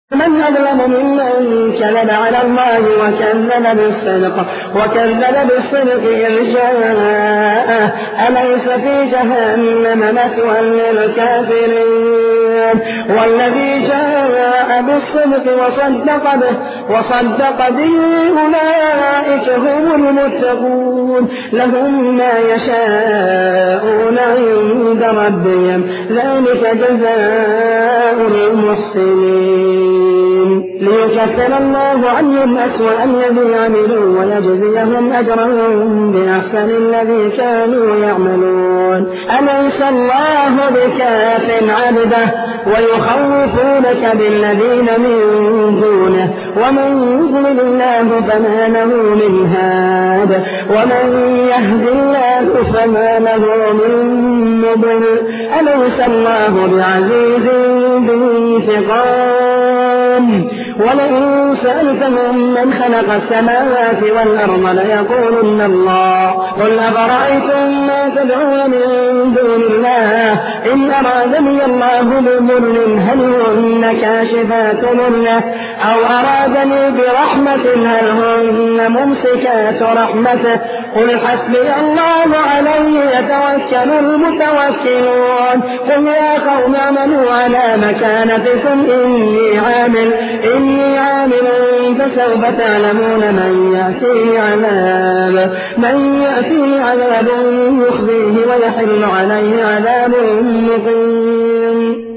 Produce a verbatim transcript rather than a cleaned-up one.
من أظلم ممن كذب على الله وكذب بالصدق وكذب بالصدق إذ جاءه أليس في جهنم مثوى للكافرين والذي جاء بالصدق وصدق به وصدق به أولئك هم المتقون لهم ما يشاءون عند ربهم ذلك جزاء المحسنين ليكفر الله عنهم أسوأ الذي عملوا ويجزيهم أجرهم بأحسن الذي كانوا يعملون أليس الله بكاف عبده ويخوفونك بالذين من دونه ومن يضلل الله فما له من هاد ومن يهد الله فما له من مضل أليس الله بعزيز بانتقام ولئن سألتهم من خلق السماوات والأرض ليقولن الله قل أفرأيتم ما تدعون من دون الله إن أرادني الله بضر هل هن كاشفات ضره أو أرادني برحمة هل هن ممسكات رحمته قل حسبي الله عليه يتوكل المتوكلون قل يا قوم اعملوا على مكانتكم إني عامل إني عامل فسوف تعلمون من يأتيه عذاب من يأتيه عذاب يخزيه ويحل عليه عذاب مقيم.